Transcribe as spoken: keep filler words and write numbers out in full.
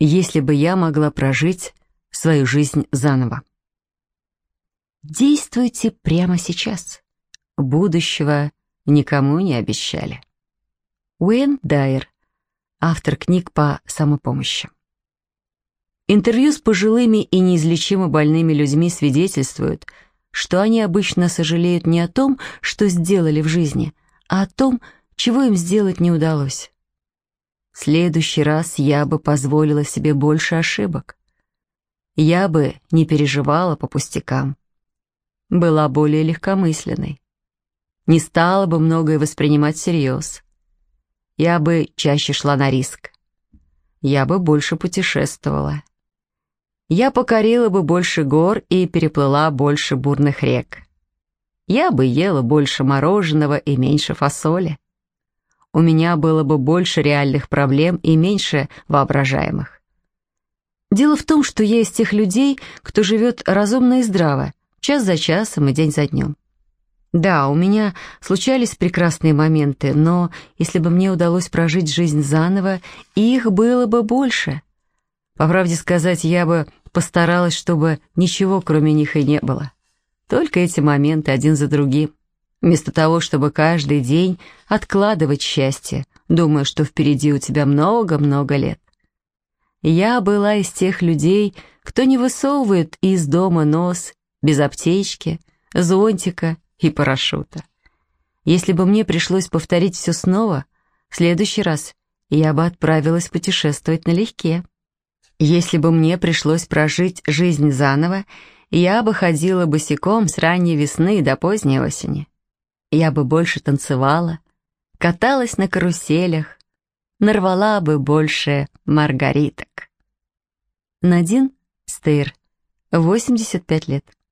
если бы я могла прожить свою жизнь заново. Действуйте прямо сейчас. Будущего никому не обещали. Уэйн Дайер, автор книг по самопомощи. Интервью с пожилыми и неизлечимо больными людьми свидетельствуют, что они обычно сожалеют не о том, что сделали в жизни, а о том, чего им сделать не удалось. В следующий раз я бы позволила себе больше ошибок. Я бы не переживала по пустякам. Была более легкомысленной. Не стала бы многое воспринимать всерьез. Я бы чаще шла на риск. Я бы больше путешествовала. Я покорила бы больше гор и переплыла больше бурных рек. Я бы ела больше мороженого и меньше фасоли. У меня было бы больше реальных проблем и меньше воображаемых. Дело в том, что я из тех людей, кто живет разумно и здраво, час за часом и день за днем. Да, у меня случались прекрасные моменты, но если бы мне удалось прожить жизнь заново, их было бы больше. По правде сказать, я бы постаралась, чтобы ничего кроме них и не было. Только эти моменты один за другим. Вместо того, чтобы каждый день откладывать счастье, думая, что впереди у тебя много-много лет. Я была из тех людей, кто не высовывает из дома нос без аптечки, зонтика и парашюта. Если бы мне пришлось повторить все снова, в следующий раз я бы отправилась путешествовать налегке. Если бы мне пришлось прожить жизнь заново, я бы ходила босиком с ранней весны до поздней осени. Я бы больше танцевала, каталась на каруселях, нарвала бы больше маргариток. Надин Стейр, восемьдесят пять лет.